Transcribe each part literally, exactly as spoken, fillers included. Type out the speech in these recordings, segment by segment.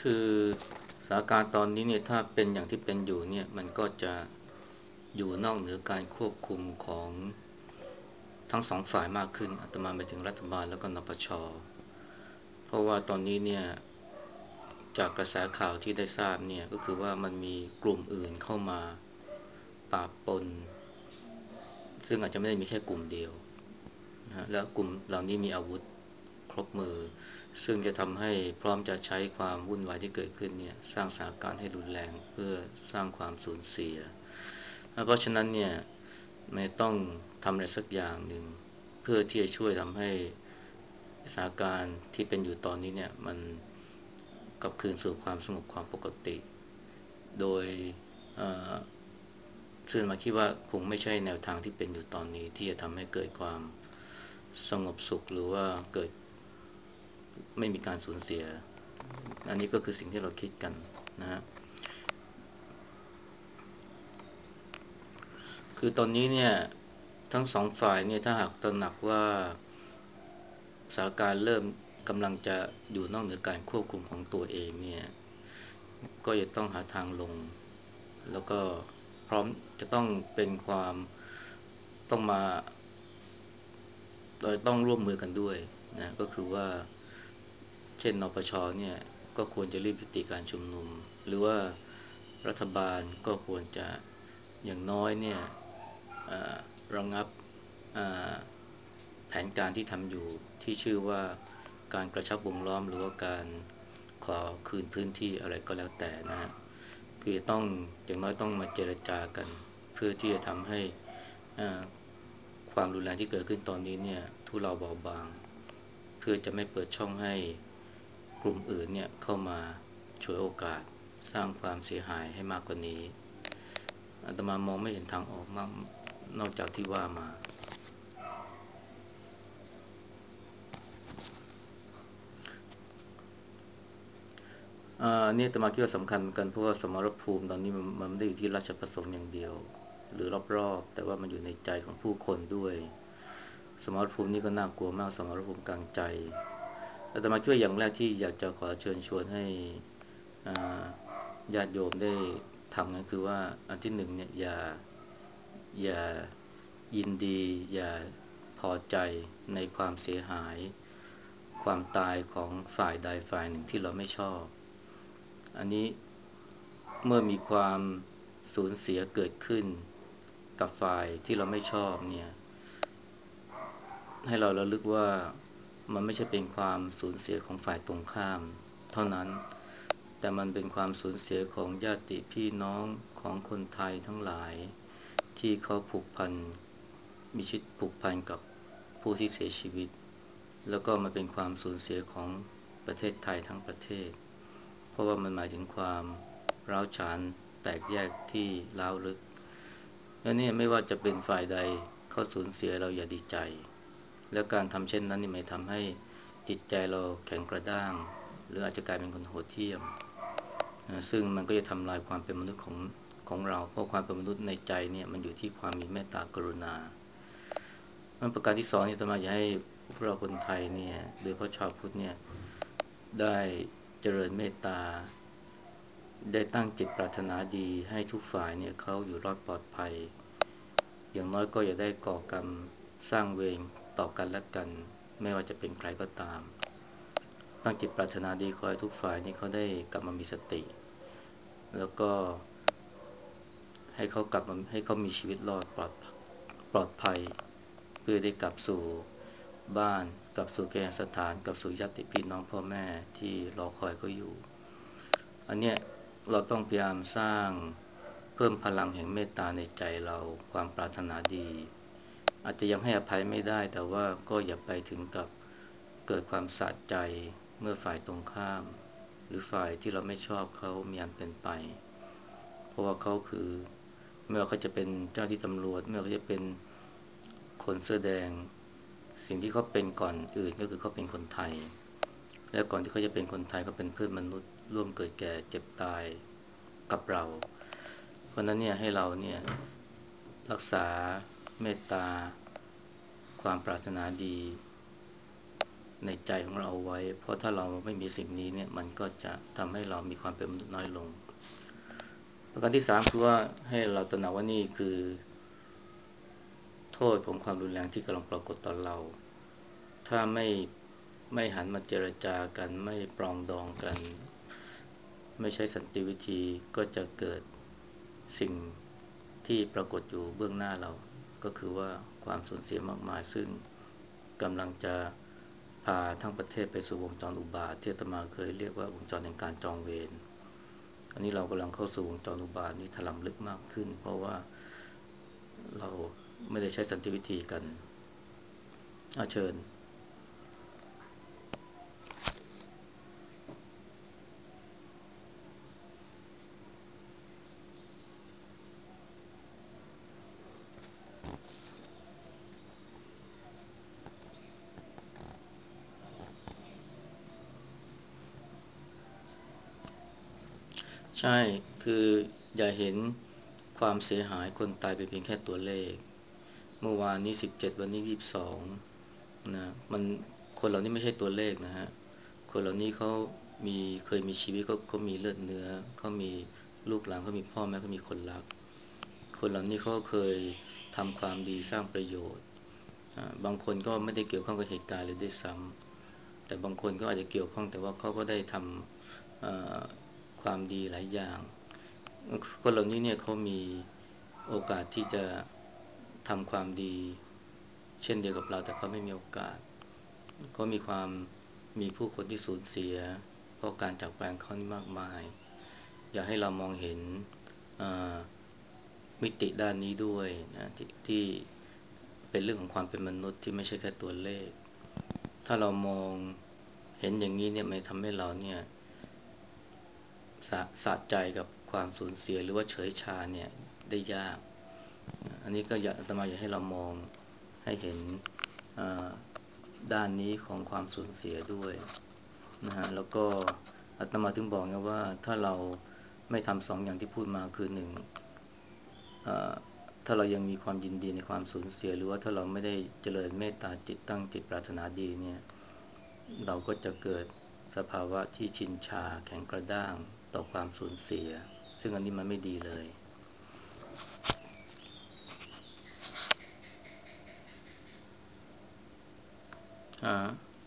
คือสถานการณ์ตอนนี้เนี่ยถ้าเป็นอย่างที่เป็นอยู่เนี่ยมันก็จะอยู่นอกเหนือการควบคุมของทั้งสองฝ่ายมากขึ้นอาตมาไปถึงรัฐบาลแล้วก็นปชเพราะว่าตอนนี้เนี่ยจากกระแสข่าวที่ได้ทราบเนี่ยก็คือว่ามันมีกลุ่มอื่นเข้ามาปะปนซึ่งอาจจะไม่ได้มีแค่กลุ่มเดียวนะฮะแล้วกลุ่มเหล่านี้มีอาวุธครบมือซึ่งจะทำให้พร้อมจะใช้ความวุ่นวายที่เกิดขึ้นเนี่ยสร้างสถานการณ์ให้รุนแรงเพื่อสร้างความสูญเสียเพราะฉะนั้นเนี่ยไม่ต้องทำอะไรสักอย่างหนึ่งเพื่อที่จะช่วยทำให้สถานการณ์ที่เป็นอยู่ตอนนี้เนี่ยมันกลับคืนสู่ความสงบความปกติโดยซึ่งมาคิดว่าคงไม่ใช่แนวทางที่เป็นอยู่ตอนนี้ที่จะทำให้เกิดความสงบสุขหรือว่าเกิดไม่มีการสูญเสียอันนี้ก็คือสิ่งที่เราคิดกันนะฮะคือตอนนี้เนี่ยทั้งสองฝ่ายเนี่ยถ้าหากตระหนักว่าสถานการณ์เริ่มกำลังจะอยู่นอกเหนือการควบคุมของตัวเองเนี่ยก็จะต้องหาทางลงแล้วก็พร้อมจะต้องเป็นความต้องมาโดยต้องร่วมมือกันด้วยนะก็คือว่าเช่นนปชเนี่ยก็ควรจะรีบยุติการชุมนุมหรือว่ารัฐบาลก็ควรจะอย่างน้อยเนี่ยระงับแผนการที่ทำอยู่ที่ชื่อว่าการกระชับวงล้อมหรือว่าการขอคืนพื้นที่อะไรก็แล้วแต่นะฮะคือต้องอย่างน้อยต้องมาเจรจากันเพื่อที่จะทำให้ความรุนแรงที่เกิดขึ้นตอนนี้เนี่ยทุเลาเบาบางเพื่อจะไม่เปิดช่องให้กลุ่มอื่นเนี่ยเข้ามาฉวยโอกาสสร้างความเสียหายให้มากกว่านี้อาตมามองไม่เห็นทางออกมากนอกจากที่ว่ามาอ่าเนี่ยอาตมาคิดว่าสำคัญเหมือนกันเพราะว่าสมรภูมิตอนนี้มันมันไม่ได้อยู่ที่ราชประสงค์อย่างเดียวหรือรอบๆแต่ว่ามันอยู่ในใจของผู้คนด้วยสมรภูมินี่ก็น่ากลัวมากสมรภูมิกลางใจอาตมาคิดว่าอย่างแรกที่อยากจะขอเชิญชวนให้อ่าญาติโยมได้ทำก็คือว่าอันที่หนึ่งเนี่ยอย่าอย่ายินดีอย่าพอใจในความเสียหายความตายของฝ่ายใดฝ่ายหนึ่งที่เราไม่ชอบอันนี้เมื่อมีความสูญเสียเกิดขึ้นกับฝ่ายที่เราไม่ชอบเนี่ยให้เราระลึกว่ามันไม่ใช่เป็นความสูญเสียของฝ่ายตรงข้ามเท่านั้นแต่มันเป็นความสูญเสียของญาติพี่น้องของคนไทยทั้งหลายที่เขาผูกพันมีชีวิตผูกพันกับผู้ที่เสียชีวิตแล้วก็มันเป็นความสูญเสียของประเทศไทยทั้งประเทศเพราะว่ามันหมายถึงความร้าวฉานแตกแยกที่ร้าวลึกและนี่ไม่ว่าจะเป็นฝ่ายใดเขาสูญเสียเราอย่าดีใจแล้วการทำเช่นนั้นนี่ไม่ทำให้จิตใจเราแข็งกระด้างหรืออาจจะกลายเป็นคนโหดเหี้ยมนะซึ่งมันก็จะทำลายความเป็นมนุษย์ของของเราเพราะความเป็นมนุษย์ในใจเนี่ยมันอยู่ที่ความมีเมตตากรุณามันประการที่สองนี่อาตมาอยากให้พวกเราคนไทยเนี่ยโดยเฉพาะชาวพุทธเนี่ยได้เจริญเมตตาได้ตั้งจิตปรารถนาดีให้ทุกฝ่ายเนี่ยเขาอยู่รอดปลอดภัยอย่างน้อยก็อย่าได้ก่อกรรมสร้างเวรต่อกันและกันไม่ว่าจะเป็นใครก็ตามตั้งจิตปรารถนาดีขอให้ทุกฝ่ายนี่เขาได้กลับมามีสติแล้วก็ให้เขากลับมาให้เขามีชีวิตรอดปลอดปลอดภัยเพื่อได้กลับสู่บ้านกลับสู่แกนสถานกลับสู่ญาติพี่น้องพ่อแม่ที่รอคอยเขาอยู่อันเนี้ยเราต้องพยายามสร้างเพิ่มพลังแห่งเมตตาในใจเราความปรารถนาดีอาจจะยังให้อภัยไม่ได้แต่ว่าก็อย่าไปถึงกับเกิดความสะใจเมื่อฝ่ายตรงข้ามหรือฝ่ายที่เราไม่ชอบเขามีอันเป็นไปเพราะว่าเขาคือไม่ว่าเขาจะเป็นเจ้าที่ตำรวจไม่ว่าเขาจะเป็นคนเสื้อแดงสิ่งที่เขาเป็นก่อนอื่นก็คือเขาเป็นคนไทยและก่อนที่เขาจะเป็นคนไทยเขาเป็นเพื่อนมนุษย์ร่วมเกิดแก่เจ็บตายกับเราเพราะนั้นเนี่ยให้เราเนี่ยรักษาเมตตาความปรารถนาดีในใจของเราเอาไว้เพราะถ้าเราไม่มีสิ่งนี้เนี่ยมันก็จะทำให้เรามีความเป็นมนุษย์น้อยลงประการที่สามคือว่าให้เราตระหนักว่านี่คือโทษของความรุนแรงที่กำลังปรากฏต่อเราถ้าไม่ไม่หันมาเจรจากันไม่ปรองดองกันไม่ใช้สันติวิธีก็จะเกิดสิ่งที่ปรากฏอยู่เบื้องหน้าเราก็คือว่าความสูญเสียมากมายซึ่งกำลังจะพาทั้งประเทศไปสู่วงจรอุบาทที่อาตมาเคยเรียกว่าวงจรแห่งการจองเวรอันนี้เรากำลังเข้าสู่วงจรอุบาทนี้ถลำลึกมากขึ้นเพราะว่าเราไม่ได้ใช้สันติวิธีกันอาเชิญใช่คืออย่าเห็นความเสียหายคนตายเป็นเพียงแค่ตัวเลขเมื่อวานนี้สิบเจ็ดวันนี้ยี่สิบสองนะมันคนเหล่านี้ไม่ใช่ตัวเลขนะฮะคนเหล่านี้เขามีเคยมีชีวิตเขาเขามีเลือดเนื้อเขามีลูกหลานเขามีพ่อแม่เขามีคนรักคนเหล่านี้เขาเคยทำความดีสร้างประโยชน์บางคนก็ไม่ได้เกี่ยวข้องกับเหตุการณ์เลยด้วยซ้ำแต่บางคนก็อาจจะเกี่ยวข้องแต่ว่าเขาก็ได้ทำความดีหลายอย่างคนเหล่านี้เนี่ยเขามีโอกาสที่จะทำความดีเช่นเดียวกับเราแต่เขาไม่มีโอกาสก็มีความมีผู้คนที่สูญเสียเพราะการจากไปของเขานี่มากมายอยากให้เรามองเห็นมิติด้านนี้ด้วยนะทที่เป็นเรื่องของความเป็นมนุษย์ที่ไม่ใช่แค่ตัวเลขถ้าเรามองเห็นอย่างนี้เนี่ยมันทำให้เราเนี่ยสะสะใจกับความสูญเสียหรือว่าเฉยชาเนี่ยได้ยากอันนี้ก็อยากอาตมาอยากให้เรามองให้เห็นด้านนี้ของความสูญเสียด้วยนะฮะแล้วก็อาตมาถึงบอกนะว่าถ้าเราไม่ทำสองอย่างที่พูดมาคือหนึ่งถ้าเรายังมีความยินดีในความสูญเสียหรือว่าถ้าเราไม่ได้เจริญเมตตาจิตตั้งจิตปรารถนาดีเนี่ยเราก็จะเกิดสภาวะที่ชินชาแข็งกระด้างต่อความสูญเสียซึ่งอันนี้มันไม่ดีเลยอ่า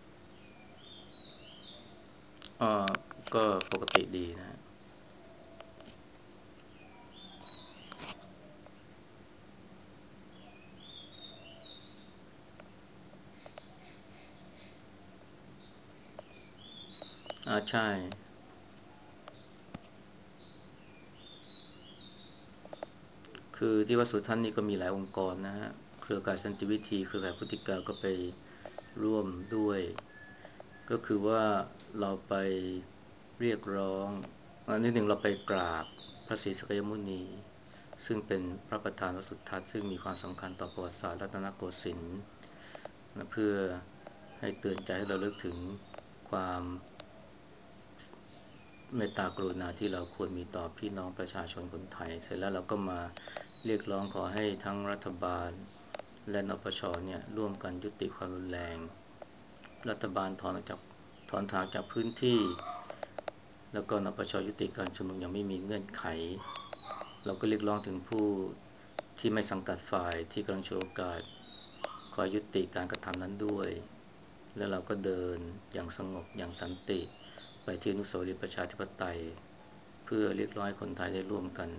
อ่าก็ปกติดีนะอ่าใช่คือที่วัดสุทัศน์นี่ก็มีหลายองค์กรนะฮะเครือข่ายสันติวิธีเครือข่ายพุทธิกาก็ไปร่วมด้วยก็คือว่าเราไปเรียกร้องอันที่หนึ่งเราไปกราบพระศรีสักยมุนีซึ่งเป็นพระประธานวัดสุทัศน์ซึ่งมีความสำคัญต่อประวัติศาสตร์รัตนโกสินทร์นะเพื่อให้เตือนใจให้เราเลิกถึงความเมตตากรุณาที่เราควรมีต่อพี่น้องประชาชนคนไทยเสร็จแล้วเราก็มาเรียกร้องขอให้ทั้งรัฐบาลและนปชเนี่ยร่วมกันยุติความรุนแรงรัฐบาลถอนออกจากถอนทางจากพื้นที่แล้วก็นปชยุติการชุมนุมอย่างไม่มีเงื่อนไขเราก็เรียกร้องถึงผู้ที่ไม่สังกัดฝ่ายที่กำลังโชว์โอกาสขอยุติการกระทำนั้นด้วยแล้วเราก็เดินอย่างสงบอย่างสันติไปที่อนุสาวรีย์ประชาธิปไตยเพื่อเรียกร้องให้คนไทยได้ร่วมกัน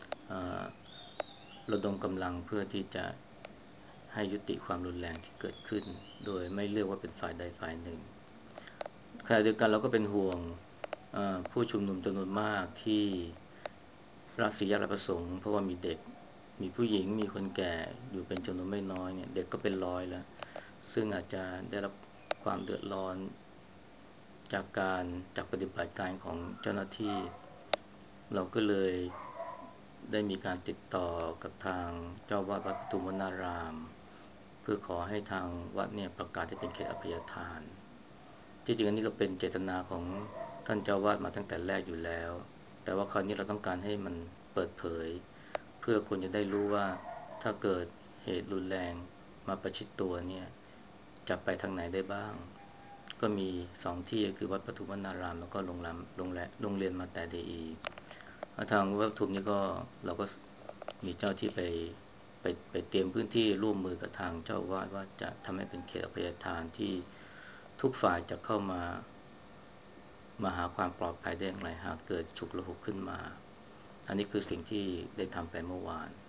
ระดมกำลังเพื่อที่จะให้ยุติความรุนแรงที่เกิดขึ้นโดยไม่เลือกว่าเป็นฝ่ายใดฝ่ายหนึ่งขณะเดียวกันเราก็เป็นห่วงผู้ชุมนุมจำนวนมากที่รักสี่แยกราชประสงค์เพราะว่ามีเด็กมีผู้หญิงมีคนแก่อยู่เป็นจำนวนไม่น้อยเนี่ยเด็กก็เป็นร้อยแล้วซึ่งอาจจะได้รับความเดือดร้อนจากการจากปฏิบัติการของเจ้าหน้าที่เราก็เลยได้มีการติดต่อกับทางเจ้าวาดวัดปทุมวนารามเพื่อขอให้ทางวัดเนี่ยประกาศให้เป็นเขตอภัยทานที่จริงอันนี้ก็เป็นเจตนาของท่านเจ้าวาดมาตั้งแต่แรกอยู่แล้วแต่ว่าคราวนี้เราต้องการให้มันเปิดเผยเพื่อคนจะได้รู้ว่าถ้าเกิดเหตุรุนแรงมาประชิดตัวเนี่ยจะไปทางไหนได้บ้างก็มีสองที่คือวัดปทุมวนารามแล้วก็โรงแรมโรงแรมโรงเรียนมาแต่เดอีทางวัดปทุมนี่ก็เราก็มีเจ้าที่ไปไปไปเตรียมพื้นที่ร่วมมือกับทางเจ้าอาวาสว่าจะทำให้เป็นเขตอภัยทานที่ทุกฝ่ายจะเข้ามามาหาความปลอดภัยได้อย่างไรหากเกิดฉุกละหุกขึ้นมาอันนี้คือสิ่งที่ได้ทำไปเมื่อวาน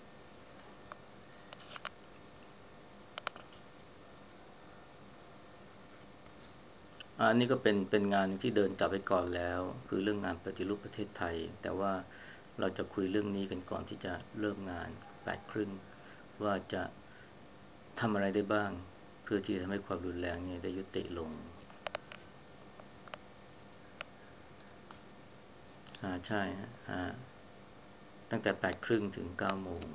อันนี้ก็เป็นเป็นงานที่เดินจับไปก่อนแล้วคือเรื่องงานปฏิรูปประเทศไทยแต่ว่าเราจะคุยเรื่องนี้กันก่อนที่จะเริ่มงานแปดครึ่งว่าจะทำอะไรได้บ้างเพื่อที่จะทำให้ความรุนแรงเนี่ยได้ยุติลงอ่าใช่ฮะอ่าตั้งแต่แปดครึ่งถึงเก้าโมง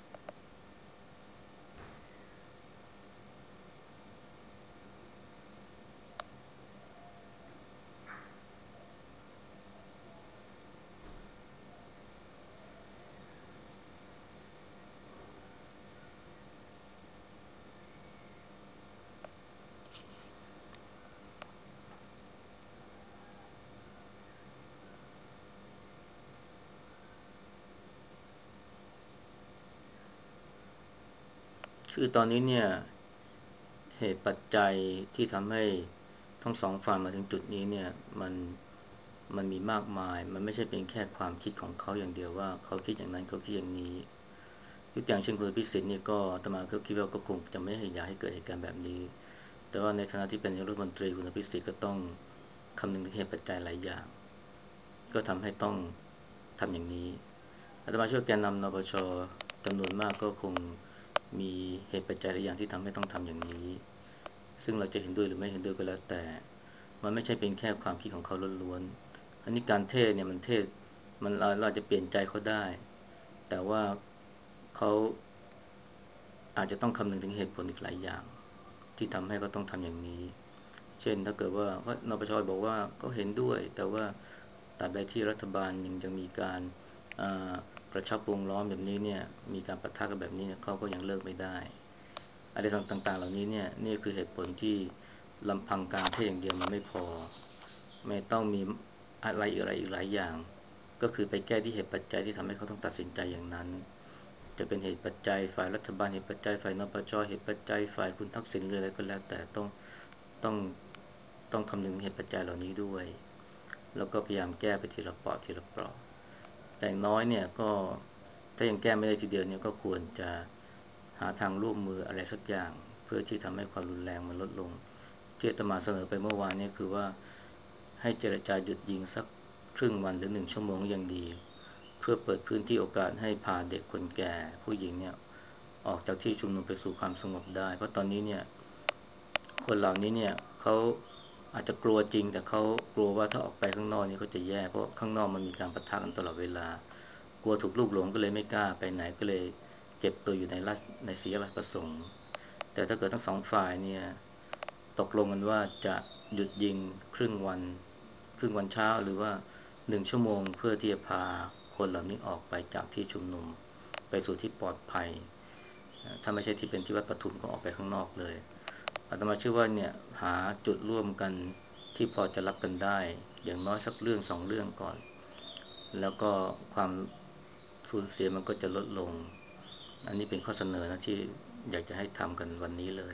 คือตอนนี้เนี่ยเหตุปัจจัยที่ทำให้ทั้งสองฝ่ายมาถึงจุดนี้เนี่ยมันมันมีมากมายมันไม่ใช่เป็นแค่ความคิดของเขาอย่างเดียวว่าเขาคิดอย่างนั้นเขาคิดอย่างนี้ ยกตัวอย่างเช่นคุณพิสิทธิ์นี่ก็อาตมาก็คิดว่าก็คงจะไม่อยากให้เกิดเหตุการณ์แบบนี้แต่ว่าในฐานะที่เป็นนายกรัฐมนตรีคุณพิสิทธิ์ก็ต้องคำนึงถึงเหตุปัจจัยหลายอย่างก็ทำให้ต้องทำอย่างนี้อาตมาเชื่อแกนนำนปชจำนวนมากก็คงมีเหตุปัจจัยหลายอย่างที่ทำให้ต้องทำอย่างนี้ซึ่งเราจะเห็นด้วยหรือไม่เห็นด้วยก็แล้วแต่มันไม่ใช่เป็นแค่ความคิดของเขาล้วนๆอันนี้การเทศเนี่ยมันเทศมันเราเราจะเปลี่ยนใจเขาได้แต่ว่าเขาอาจจะต้องคำนึงถึงเหตุผลอีกหลายอย่างที่ทำให้เขาต้องทำอย่างนี้เช่นถ้าเกิดว่านปชบอกว่าก็เห็นด้วยแต่ว่าตราบใดที่รัฐบาลยังยังมีการกระชับวงล้อมแบบนี้เนี่ยมีการปะทะกันแบบนี้เนี่ยเขาก็ยังเลิกไม่ได้อะไรต่างๆเหล่านี้เนี่ยนี่คือเหตุผลที่ลำพังการเทศอย่างเดียวมันไม่พอไม่ต้องมีอะไรอะไรอีกหลายอย่างก็คือไปแก้ที่เหตุปัจจัยที่ทำให้เขาต้องตัดสินใจอย่างนั้น จะเป็นเหตุปัจจัยฝ่ายรัฐบาลเหตุปัจจัยฝ่ายนปชเหตุปัจจัยฝ่ายคุณทักษิณหรืออะไรก็แล้วแต่ต้องต้องต้องคำนึงเหตุปัจจัยเหล่านี้ด้วยแล้วก็พยายามแก้ไปทีละเปราะทีละเปราะแต่น้อยเนี่ยก็ถ้ายังแก้ไม่ได้ทีเดียวเนี่ยก็ควรจะหาทางร่วมมืออะไรสักอย่างเพื่อที่ทำให้ความรุนแรงมันลดลงที่อาตมาเสนอไปเมื่อวานนี้คือว่าให้เจรจาหยุดยิงสักครึ่งวันหรือหนึ่งชั่วโมงยังดี เพื่อเปิดพื้นที่โอกาสให้พาเด็กคนแก่ผู้หญิงเนี่ยออกจากที่ชุมนุมไปสู่ความสงบได้เพราะตอนนี้เนี่ยคนเหล่านี้เนี่ยเขาอาจจะกลัวจริงแต่เขากลัวว่าถ้าออกไปข้างนอกนี่เขาจะแย่เพราะข้างนอกมันมีการปะทะกันตลอดเวลากลัวถูกลูกหลงก็เลยไม่กล้าไปไหนก็เลยเก็บตัวอยู่ในรัฐในสีแยกราชประสงค์แต่ถ้าเกิดทั้งสองฝ่ายเนี่ยตกลงกันว่าจะหยุดยิงครึ่งวันครึ่งวันเช้าหรือว่าหนึ่งชั่วโมงเพื่อที่จะพาคนเหล่านี้ออกไปจากที่ชุมนุมไปสู่ที่ปลอดภัยถ้าไม่ใช่ที่เป็นที่วัดปทุมก็ออกไปข้างนอกเลยอาตมาเชื่อว่าเนี่ยหาจุดร่วมกันที่พอจะรับกันได้อย่างน้อยสักเรื่องสองเรื่องก่อนแล้วก็ความสูญเสียมันก็จะลดลงอันนี้เป็นข้อเสนอนะที่อยากจะให้ทำกันวันนี้เลย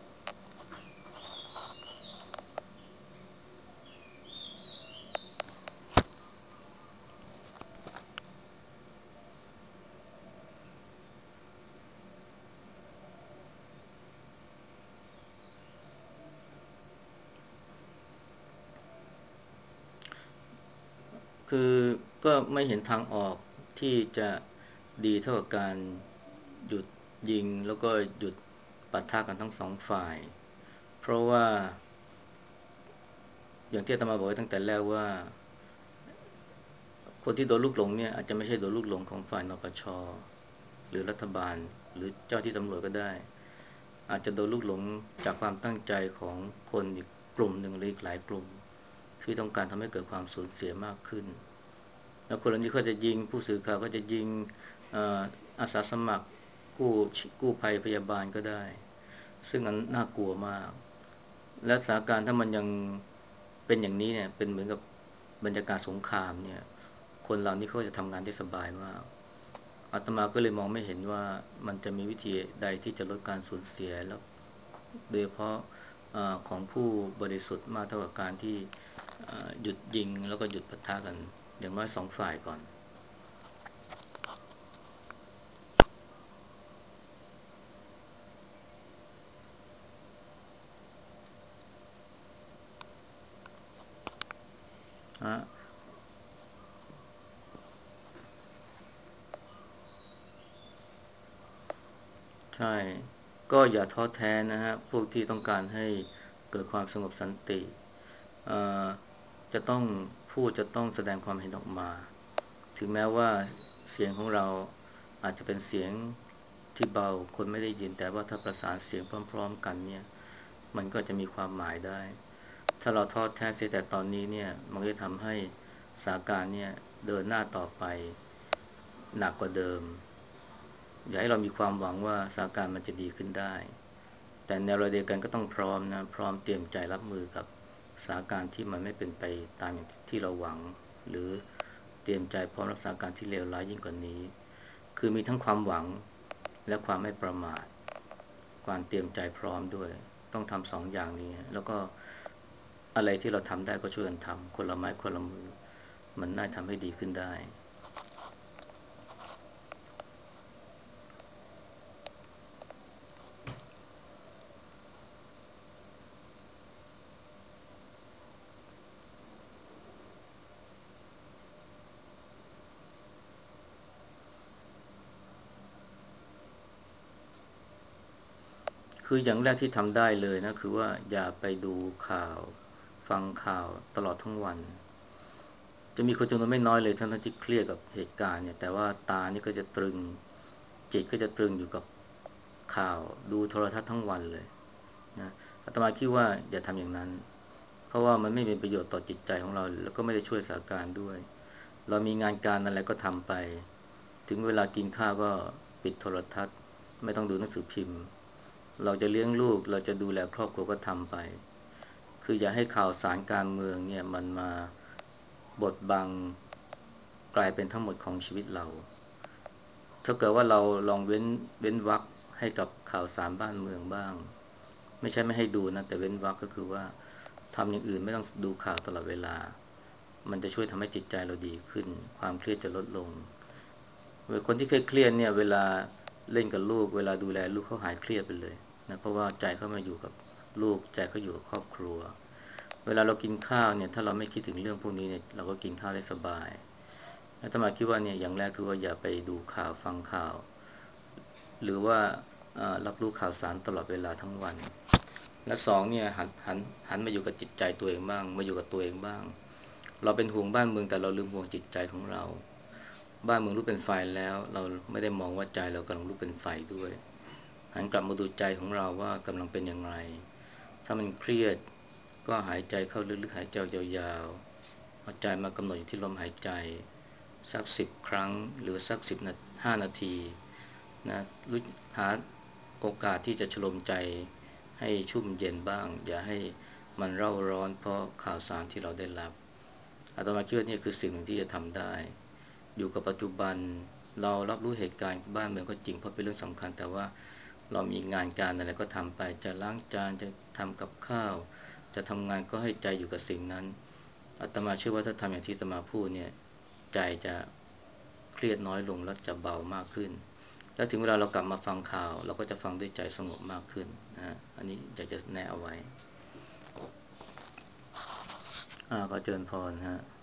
คือก็ไม่เห็นทางออกที่จะดีเท่ากับการหยุดยิงแล้วก็หยุดปะทะกันทั้งสองฝ่ายเพราะว่าอย่างที่อาตมาบอกไว้ตั้งแต่แรกว่าคนที่โดนลูกหลงเนี่ยอาจจะไม่ใช่โดนลูกหลงของฝ่ายนปชหรือรัฐบาลหรือเจ้าที่ตำรวจก็ได้อาจจะโดนลูกหลงจากความตั้งใจของคนอีกกลุ่มหนึ่งหรืออีกหลายกลุ่มที่ต้องการทำให้เกิดความสูญเสียมากขึ้นแล้วคนเหล่านี้ก็จะยิงผู้สื่อข่าวก็จะยิงอาสาสมัครกู้กู้ภัยพยาบาลก็ได้ซึ่งอันน่ากลัวมากและสถานการณ์ถ้ามันยังเป็นอย่างนี้เนี่ยเป็นเหมือนกับบรรยากาศสงครามเนี่ยคนเหล่านี้เขาจะทำงานได้สบายมากอาตมาก็เลยมองไม่เห็นว่ามันจะมีวิธีใดที่จะลดการสูญเสียแล้วโดยเฉพาะเอ่อของผู้บริสุทธิ์มากเท่ากับการที่เอ่อหยุดยิงแล้วก็หยุดปะทะกันอย่างน้อยสองฝ่ายก่อนฮะใช่ก็อย่าท้อแท้นะฮะพวกที่ต้องการให้เกิดความสงบสันติเอ่อจะต้องพูดจะต้องแสดงความเห็นออกมา ถึงแม้ว่าเสียงของเราอาจจะเป็นเสียงที่เบาคนไม่ได้ยินแต่ว่าถ้าประสานเสียงพร้อมๆกันเนี่ยมันก็จะมีความหมายได้ถ้าเราทอดแท้เสียแต่ตอนนี้เนี่ยมันก็จะทำให้สถานการณ์เนี่ยเดินหน้าต่อไปหนักกว่าเดิมอยากให้เรามีความหวังว่าสถานการณ์มันจะดีขึ้นได้แต่ในเวลาเดียวกันก็ต้องพร้อมนะพร้อมเตรียมใจรับมือกับสถานการณ์ที่มันไม่เป็นไปตามอย่างที่เราหวังหรือเตรียมใจพร้อมรับสถานการณ์ที่เลวร้ายยิ่งกว่านี้คือมีทั้งความหวังและความไม่ประมาทความเตรียมใจพร้อมด้วยต้องทำสองอย่างนี้แล้วก็อะไรที่เราทำได้ก็ช่วยกันทำคนละไม้คนละมือมันน่าทำให้ดีขึ้นได้ คืออย่างแรกที่ทำได้เลยนะคือว่าอย่าไปดูข่าวฟังข่าวตลอดทั้งวันจะมีคนจำนวนไม่น้อยเลยทั้งที่เครียดกับเหตุการณ์เนี่ยแต่ว่าตานี่ก็จะตรึงจิตก็จะตรึงอยู่กับข่าวดูโทรทัศน์ทั้งวันเลยนะอาตมาคิดว่าอย่าทำอย่างนั้นเพราะว่ามันไม่มีประโยชน์ต่อจิตใจของเราแล้วก็ไม่ได้ช่วยสถานการณ์ด้วยเรามีงานการอะไรก็ทำไปถึงเวลากินข้าวก็ปิดโทรทัศน์ไม่ต้องดูหนังสือพิมพ์ เราจะเลี้ยงลูกเราจะดูแลครอบครัวก็ทำไปคืออย่าให้ข่าวสารการเมืองเนี่ยมันมาบดบังกลายเป็นทั้งหมดของชีวิตเราถ้าเกิดว่าเราลองเว้นเว้นวรรคให้กับข่าวสารบ้านเมืองบ้างไม่ใช่ไม่ให้ดูนะแต่เว้นวรรคก็คือว่าทำอย่างอื่นไม่ต้องดูข่าวตลอดเวลามันจะช่วยทำให้จิตใจเราดีขึ้นความเครียดจะลดลง คนที่เครียดเนี่ยเวลาเล่นกับลูกเวลาดูแลลูกเขาหายเครียดไปเลยนะเพราะว่าใจเขามาอยู่กับลูกใจเขาอยู่กับครอบครัวเวลาเรากินข้าวเนี่ยถ้าเราไม่คิดถึงเรื่องพวกนี้เนี่ยเราก็กินข้าวได้สบายอาตมาคิดว่าเนี่ยอย่างแรกคือว่าอย่าไปดูข่าวฟังข่าวหรือว่ารับรู้ข่าวสารตลอดเวลาทั้งวันและสองเนี่ยหันหันหันมาอยู่กับจิตใจตัวเองบ้างมาอยู่กับตัวเองบ้างเราเป็นห่วงบ้านเมืองแต่เราลืมห่วงจิตใจของเรา บ้านเมืองลุกเป็นไฟแล้วเราไม่ได้มองว่าใจเรากำลังลุกเป็นไฟด้วยหันกลับมาดูใจของเราว่ากำลังเป็นอย่างไรถ้ามันเครียดก็หายใจเข้าลึกๆหายใจยาวๆเอาใจมากำหนดอยู่ที่ลมหายใจสักสิบครั้งหรือสักสิบนาห้านาทีนะรู้หาโอกาสที่จะชโลมใจให้ชุ่มเย็นบ้างอย่าให้มันเร่าร้อนเพราะข่าวสารที่เราได้รับอาตมาคิดว่านี่คือสิ่งหนึ่งที่จะทำได้ อยู่กับปัจจุบันเรารับรู้เหตุการณ์บ้านเมืองก็จริงเพราะเป็นเรื่องสำคัญแต่ว่าเรามีงานการอะไรก็ทำไปจะล้างจานจะทำกับข้าวจะทำงานก็ให้ใจอยู่กับสิ่งนั้นอาตมาเชื่อว่าถ้าทำอย่างที่อาตมาพูดเนี่ยใจจะเครียดน้อยลงและจะเบามากขึ้นแล้วถึงเวลาเรากลับมาฟังข่าวเราก็จะฟังด้วยใจสงบมากขึ้นนะอันนี้อยากจะแนะเอาไว้อ่าขอเจริญพรฮะ